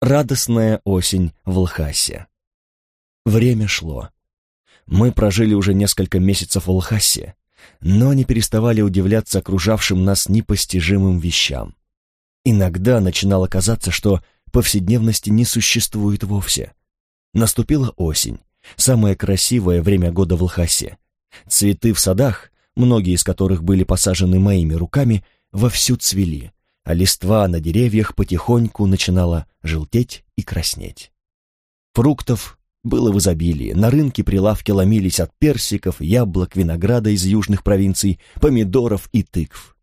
Радостная осень в Лхасе. Время шло. Мы прожили уже несколько месяцев в Лхасе, но не переставали удивляться окружавшим нас непостижимым вещам. Иногда начинало казаться, что повседневности не существует вовсе. Наступила осень, самое красивое время года в Лхасе. Цветы в садах, многие из которых были посажены моими руками, вовсю цвели, а листва на деревьях потихоньку начинала желтеть и краснеть. Фруктов было в изобилии, на рынке прилавки ломились от персиков, яблок, винограда из южных провинций, помидоров и тыкв.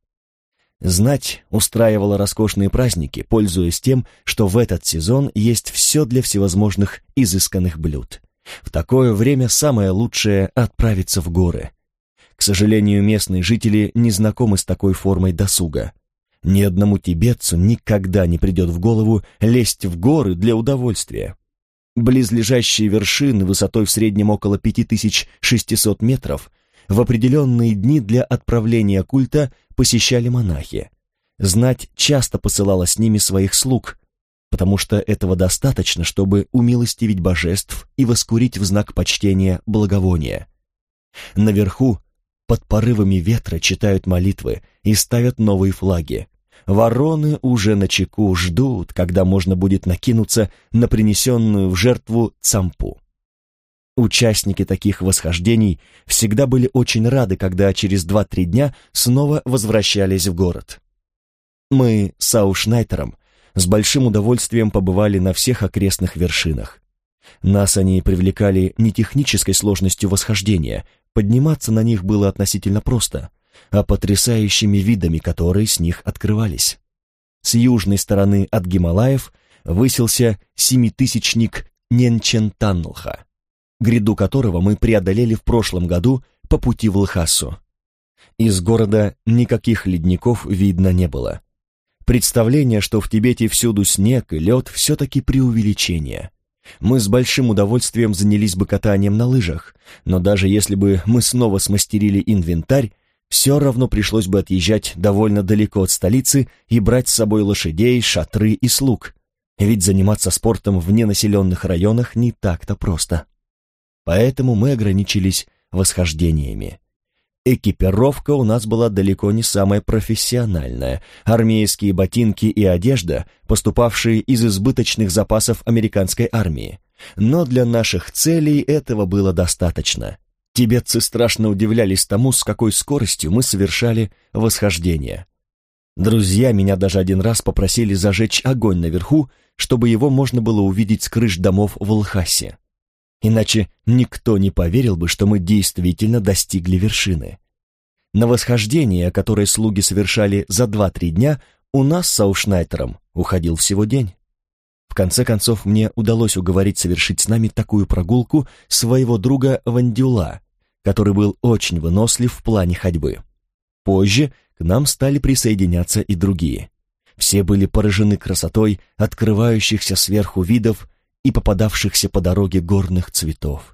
Знать устраивала роскошные праздники, пользуясь тем, что в этот сезон есть все для всевозможных изысканных блюд. В такое время самое лучшее — отправиться в горы. К сожалению, местные жители не знакомы с такой формой досуга. Ни одному тибетцу никогда не придет в голову лезть в горы для удовольствия. Близлежащие вершины высотой в среднем около 5600 метров в определенные дни для отправления культа посещали монахи. Знать часто посылала с ними своих слуг, потому что этого достаточно, чтобы умилостивить божеств и воскурить в знак почтения благовония. Наверху, под порывами ветра, читают молитвы и ставят новые флаги. Вороны уже начеку, ждут, когда можно будет накинуться на принесенную в жертву цампу. Участники таких восхождений всегда были очень рады, когда через 2-3 дня снова возвращались в город. Мы с Аушнайтером с большим удовольствием побывали на всех окрестных вершинах. Нас они привлекали не технической сложностью восхождения, подниматься на них было относительно просто, а потрясающими видами, которые с них открывались. С южной стороны от Гималаев высился семитысячник Ненчентанлха, гряду которого мы преодолели в прошлом году по пути в Лхасу. Из города никаких ледников видно не было. Представление, что в Тибете всюду снег и лед, все-таки преувеличение. Мы с большим удовольствием занялись бы катанием на лыжах, но даже если бы мы снова смастерили инвентарь, все равно пришлось бы отъезжать довольно далеко от столицы и брать с собой лошадей, шатры и слуг, ведь заниматься спортом в ненаселенных районах не так-то просто. Поэтому мы ограничились восхождениями. Экипировка у нас была далеко не самая профессиональная. Армейские ботинки и одежда, поступавшие из избыточных запасов американской армии. Но для наших целей этого было достаточно. Тибетцы страшно удивлялись тому, с какой скоростью мы совершали восхождение. Друзья меня даже один раз попросили зажечь огонь наверху, чтобы его можно было увидеть с крыш домов в Лхасе. Иначе никто не поверил бы, что мы действительно достигли вершины. На восхождение, которое слуги совершали за 2-3 дня, у нас с Аушнайтером уходил всего день. В конце концов, мне удалось уговорить совершить с нами такую прогулку своего друга Вандюла, который был очень вынослив в плане ходьбы. Позже к нам стали присоединяться и другие. Все были поражены красотой открывающихся сверху видов и попадавшихся по дороге горных цветов.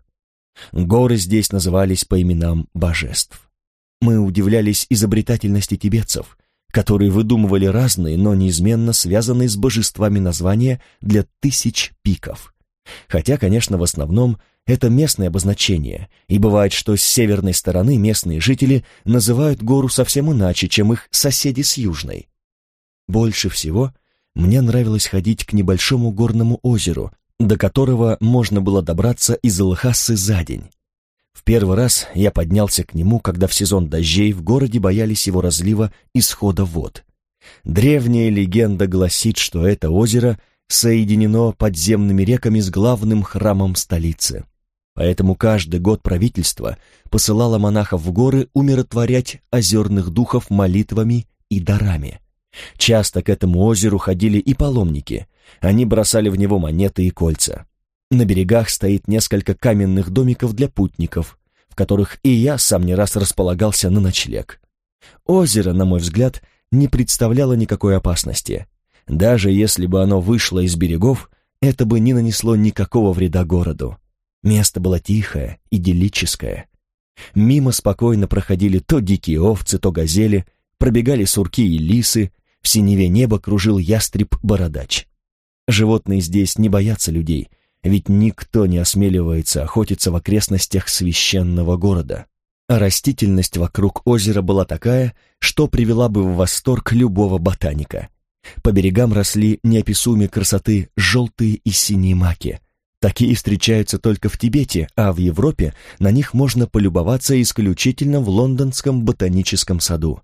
Горы здесь назывались по именам божеств. Мы удивлялись изобретательности тибетцев, которые выдумывали разные, но неизменно связанные с божествами названия для 1000 пиков. Хотя, конечно, в основном это местное обозначение, и бывает, что с северной стороны местные жители называют гору совсем иначе, чем их соседи с южной. Больше всего мне нравилось ходить к небольшому горному озеру, до которого можно было добраться из Лхасы за день. В первый раз я поднялся к нему, когда в сезон дождей в городе боялись его разлива и схода вод. Древняя легенда гласит, что это озеро соединено подземными реками с главным храмом столицы. Поэтому каждый год правительство посылало монахов в горы умиротворять озерных духов молитвами и дарами. Часто к этому озеру ходили и паломники. Они бросали в него монеты и кольца. На берегах стоит несколько каменных домиков для путников, в которых и я сам не раз располагался на ночлег. Озеро, на мой взгляд, не представляло никакой опасности. Даже если бы оно вышло из берегов, это бы не нанесло никакого вреда городу. Место было тихое, идиллическое. Мимо спокойно проходили то дикие овцы, то газели, пробегали сурки и лисы, в синеве неба кружил ястреб-бородач. Животные здесь не боятся людей, ведь никто не осмеливается охотиться в окрестностях священного города. А растительность вокруг озера была такая, что привела бы в восторг любого ботаника. По берегам росли неописуемой красоты желтые и синие маки. Такие встречаются только в Тибете, а в Европе на них можно полюбоваться исключительно в лондонском ботаническом саду.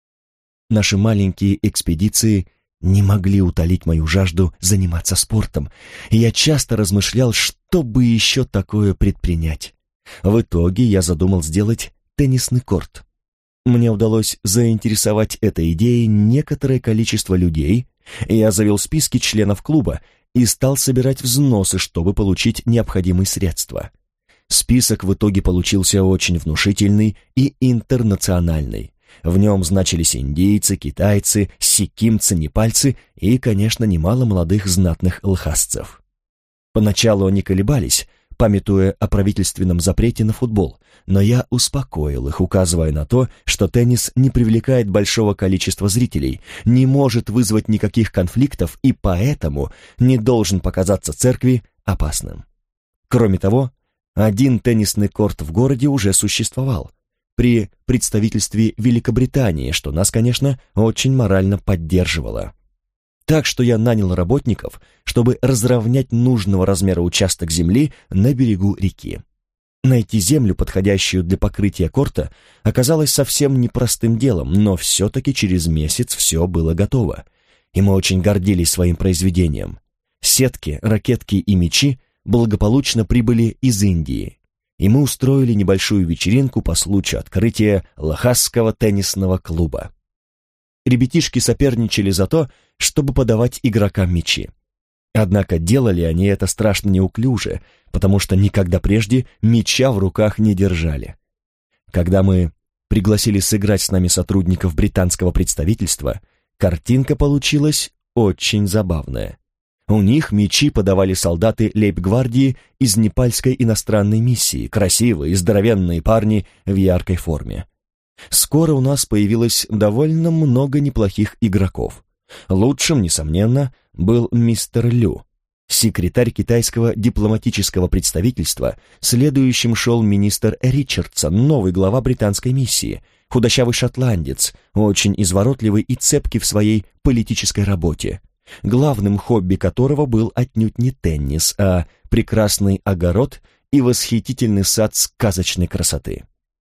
Наши маленькие экспедиции не могли утолить мою жажду заниматься спортом, и я часто размышлял, что бы еще такое предпринять. В итоге я задумал сделать теннисный корт. Мне удалось заинтересовать этой идеей некоторое количество людей, и я завел списки членов клуба и стал собирать взносы, чтобы получить необходимые средства. Список в итоге получился очень внушительный и интернациональный. В нем значились индийцы, китайцы, сикимцы, непальцы и, конечно, немало молодых знатных лхасцев. Поначалу они колебались, памятуя о правительственном запрете на футбол, но я успокоил их, указывая на то, что теннис не привлекает большого количества зрителей, не может вызвать никаких конфликтов и поэтому не должен показаться церкви опасным. Кроме того, один теннисный корт в городе уже существовал, при представительстве Великобритании, что нас, конечно, очень морально поддерживало. Так что я нанял работников, чтобы разровнять нужного размера участок земли на берегу реки. Найти землю, подходящую для покрытия корта, оказалось совсем непростым делом, но все-таки через месяц все было готово, и мы очень гордились своим произведением. Сетки, ракетки и мячи благополучно прибыли из Индии, и мы устроили небольшую вечеринку по случаю открытия Лхасского теннисного клуба. Ребятишки соперничали за то, чтобы подавать игрокам мячи. Однако делали они это страшно неуклюже, потому что никогда прежде мяча в руках не держали. Когда мы пригласили сыграть с нами сотрудников британского представительства, картинка получилась очень забавная. У них мячи подавали солдаты лейб-гвардии из непальской иностранной миссии, красивые, здоровенные парни в яркой форме. Скоро у нас появилось довольно много неплохих игроков. Лучшим, несомненно, был мистер Лю, секретарь китайского дипломатического представительства, следующим шел министр Ричардсон, новый глава британской миссии, худощавый шотландец, очень изворотливый и цепкий в своей политической работе, главным хобби которого был отнюдь не теннис, а прекрасный огород и восхитительный сад сказочной красоты.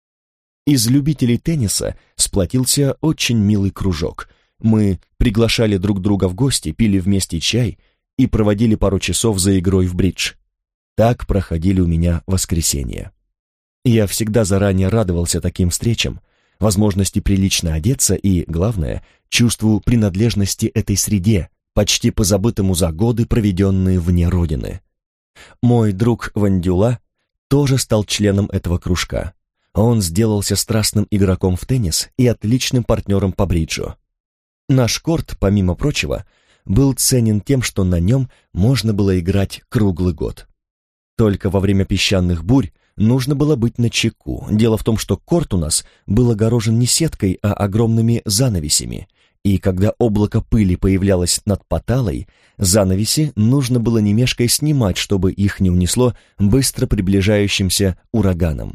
Из любителей тенниса сплотился очень милый кружок. Мы приглашали друг друга в гости, пили вместе чай и проводили пару часов за игрой в бридж. Так проходили у меня воскресенья. Я всегда заранее радовался таким встречам, возможности прилично одеться и, главное, чувству принадлежности этой среде, почти позабытому за годы, проведенные вне родины. Мой друг Вандюла тоже стал членом этого кружка. Он сделался страстным игроком в теннис и отличным партнером по бриджу. Наш корт, помимо прочего, был ценен тем, что на нем можно было играть круглый год. Только во время песчаных бурь нужно было быть начеку. Дело в том, что корт у нас был огорожен не сеткой, а огромными занавесями, и когда облако пыли появлялось над поталой, занавеси нужно было не мешкая снимать, чтобы их не унесло быстро приближающимся ураганом.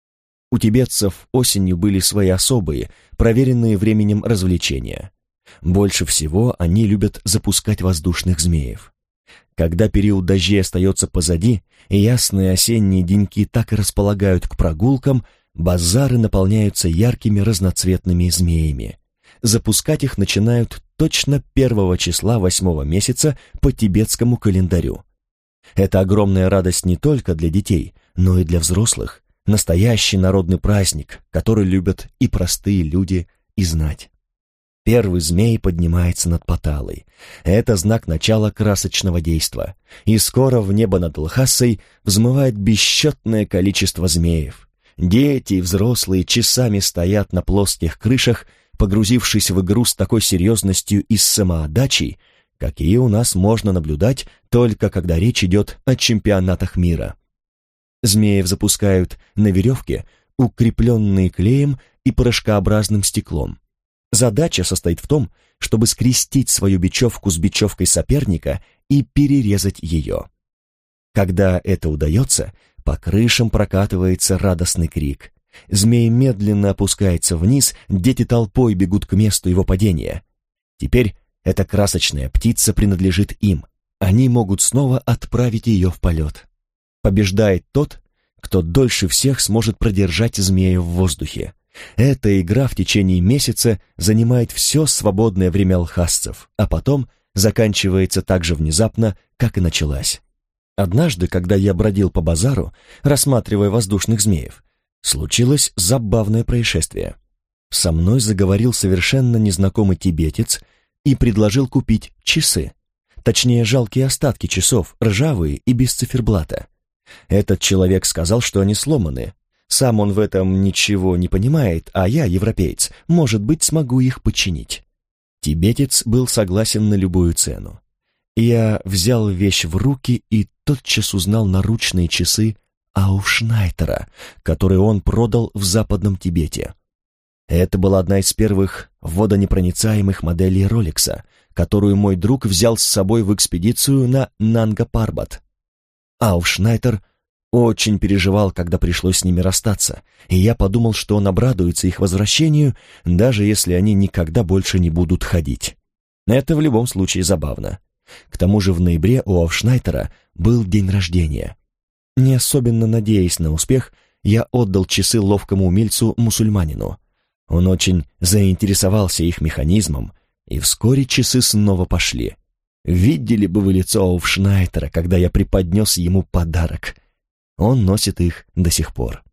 У тибетцев осенью были свои особые, проверенные временем развлечения. Больше всего они любят запускать воздушных змеев. Когда период дождей остается позади, и ясные осенние деньки так и располагают к прогулкам, базары наполняются яркими разноцветными змеями. Запускать их начинают точно 1 числа 8 месяца по тибетскому календарю. Это огромная радость не только для детей, но и для взрослых. Настоящий народный праздник, который любят и простые люди, и знать. Первый змей поднимается над поталой. Это знак начала красочного действа. И скоро в небо над Лхасой взмывает бесчетное количество змеев. Дети и взрослые часами стоят на плоских крышах, погрузившись в игру с такой серьезностью и с самоотдачей, какие у нас можно наблюдать только когда речь идет о чемпионатах мира. Змеев запускают на веревке, укрепленные клеем и порошкообразным стеклом. Задача состоит в том, чтобы скрестить свою бечевку с бечевкой соперника и перерезать ее. Когда это удается, по крышам прокатывается радостный крик. Змей медленно опускается вниз, дети толпой бегут к месту его падения. Теперь эта красочная птица принадлежит им. Они могут снова отправить ее в полет. Побеждает тот, кто дольше всех сможет продержать змея в воздухе. Эта игра в течение месяца занимает все свободное время алхасцев, а потом заканчивается так же внезапно, как и началась. Однажды, когда я бродил по базару, рассматривая воздушных змеев, случилось забавное происшествие. Со мной заговорил совершенно незнакомый тибетец и предложил купить часы. Точнее, жалкие остатки часов, ржавые и без циферблата. Этот человек сказал, что они сломаны. Сам он в этом ничего не понимает, а я, европеец, может быть, смогу их починить. Тибетец был согласен на любую цену. Я взял вещь в руки и тотчас узнал наручные часы Ауфшнайтера, которые он продал в Западном Тибете. Это была одна из первых водонепроницаемых моделей Ролекса, которую мой друг взял с собой в экспедицию на Нанга-Парбат. Ауфшнайтер очень переживал, когда пришлось с ними расстаться, и я подумал, что он обрадуется их возвращению, даже если они никогда больше не будут ходить. Это в любом случае забавно. К тому же в ноябре у Ауфшнайтера был день рождения. Не особенно надеясь на успех, я отдал часы ловкому умельцу-мусульманину. Он очень заинтересовался их механизмом, и вскоре часы снова пошли. Видели бы вы лицо Ауфшнайтера, когда я преподнес ему подарок. Он носит их до сих пор.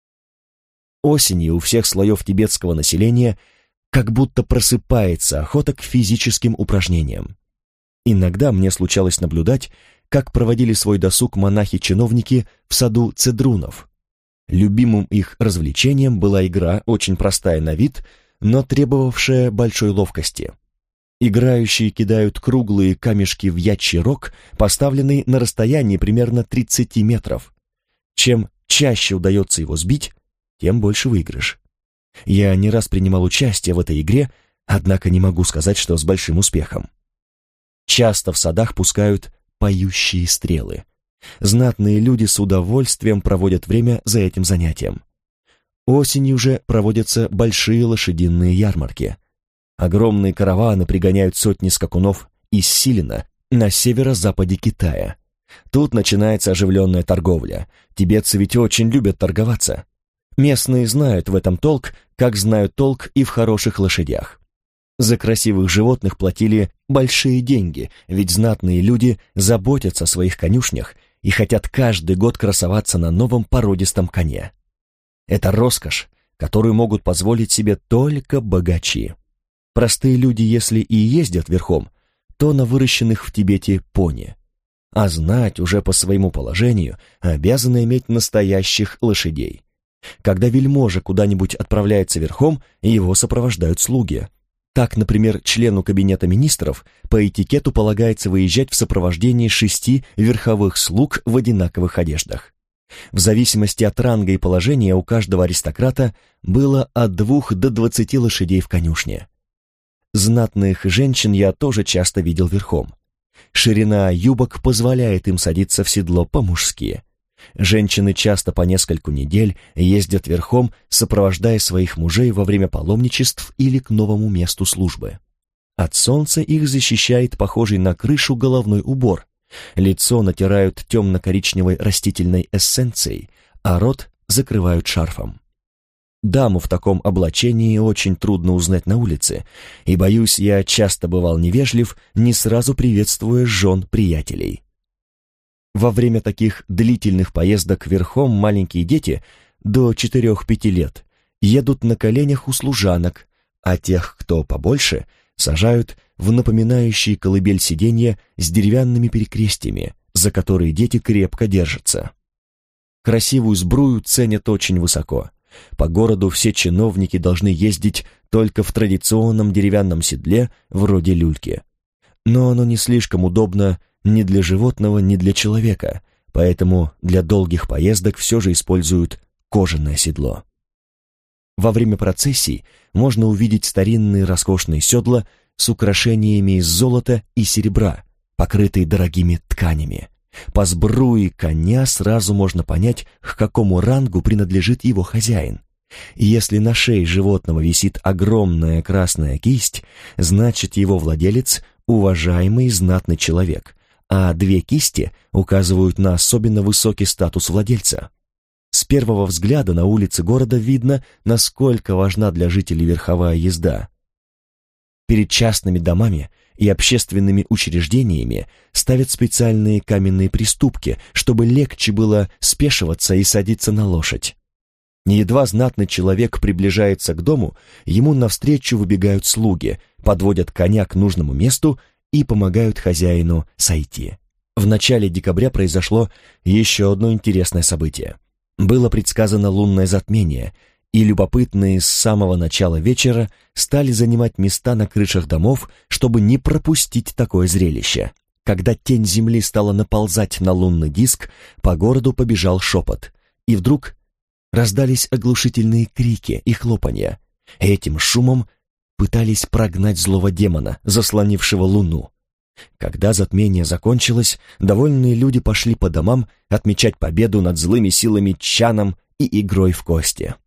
Осенью у всех слоев тибетского населения как будто просыпается охота к физическим упражнениям. Иногда мне случалось наблюдать, как проводили свой досуг монахи-чиновники в саду цедрунов. Любимым их развлечением была игра, очень простая на вид, но требовавшая большой ловкости. Играющие кидают круглые камешки в ячий рог, поставленный на расстоянии примерно 30 метров. Чем чаще удается его сбить, тем больше выигрыш. Я не раз принимал участие в этой игре, однако не могу сказать, что с большим успехом. Часто в садах пускают поющие стрелы. Знатные люди с удовольствием проводят время за этим занятием. Осенью же проводятся большие лошадиные ярмарки. Огромные караваны пригоняют сотни скакунов из Силина на северо-западе Китая. Тут начинается оживленная торговля. Тибетцы ведь очень любят торговаться. Местные знают в этом толк, как знают толк и в хороших лошадях. За красивых животных платили большие деньги, ведь знатные люди заботятся о своих конюшнях и хотят каждый год красоваться на новом породистом коне. Это роскошь, которую могут позволить себе только богачи. Простые люди, если и ездят верхом, то на выращенных в Тибете пони. А знать уже по своему положению обязаны иметь настоящих лошадей. Когда вельможа куда-нибудь отправляется верхом, его сопровождают слуги. Так, например, члену кабинета министров по этикету полагается выезжать в сопровождении 6 верховых слуг в одинаковых одеждах. В зависимости от ранга и положения у каждого аристократа было от 2 до 20 лошадей в конюшне. Знатных женщин я тоже часто видел верхом. Ширина юбок позволяет им садиться в седло по-мужски. Женщины часто по нескольку недель ездят верхом, сопровождая своих мужей во время паломничеств или к новому месту службы. От солнца их защищает похожий на крышу головной убор. Лицо натирают темно-коричневой растительной эссенцией, а рот закрывают шарфом. Даму в таком облачении очень трудно узнать на улице, и, боюсь, я часто бывал невежлив, не сразу приветствуя жен приятелей. Во время таких длительных поездок верхом маленькие дети до 4-5 лет едут на коленях у служанок, а тех, кто побольше, сажают в напоминающие колыбель сиденья с деревянными перекрестьями, за которые дети крепко держатся. Красивую сбрую ценят очень высоко. По городу все чиновники должны ездить только в традиционном деревянном седле вроде люльки. Но оно не слишком удобно ни для животного, ни для человека, поэтому для долгих поездок все же используют кожаное седло. Во время процессий можно увидеть старинные роскошные седла с украшениями из золота и серебра, покрытые дорогими тканями. По сбруе коня сразу можно понять, к какому рангу принадлежит его хозяин. Если на шее животного висит огромная красная кисть, значит его владелец – уважаемый знатный человек, а две кисти указывают на особенно высокий статус владельца. С первого взгляда на улице города видно, насколько важна для жителей верховая езда. Перед частными домами и общественными учреждениями ставят специальные каменные приступки, чтобы легче было спешиваться и садиться на лошадь. Едва знатный человек приближается к дому, ему навстречу выбегают слуги, подводят коня к нужному месту и помогают хозяину сойти. В начале декабря произошло еще одно интересное событие. Было предсказано лунное затмение, и любопытные с самого начала вечера стали занимать места на крышах домов, чтобы не пропустить такое зрелище. Когда тень земли стала наползать на лунный диск, по городу побежал шепот, и вдруг раздались оглушительные крики и хлопанья. Этим шумом пытались прогнать злого демона, заслонившего луну. Когда затмение закончилось, довольные люди пошли по домам отмечать победу над злыми силами Чаном и игрой в кости.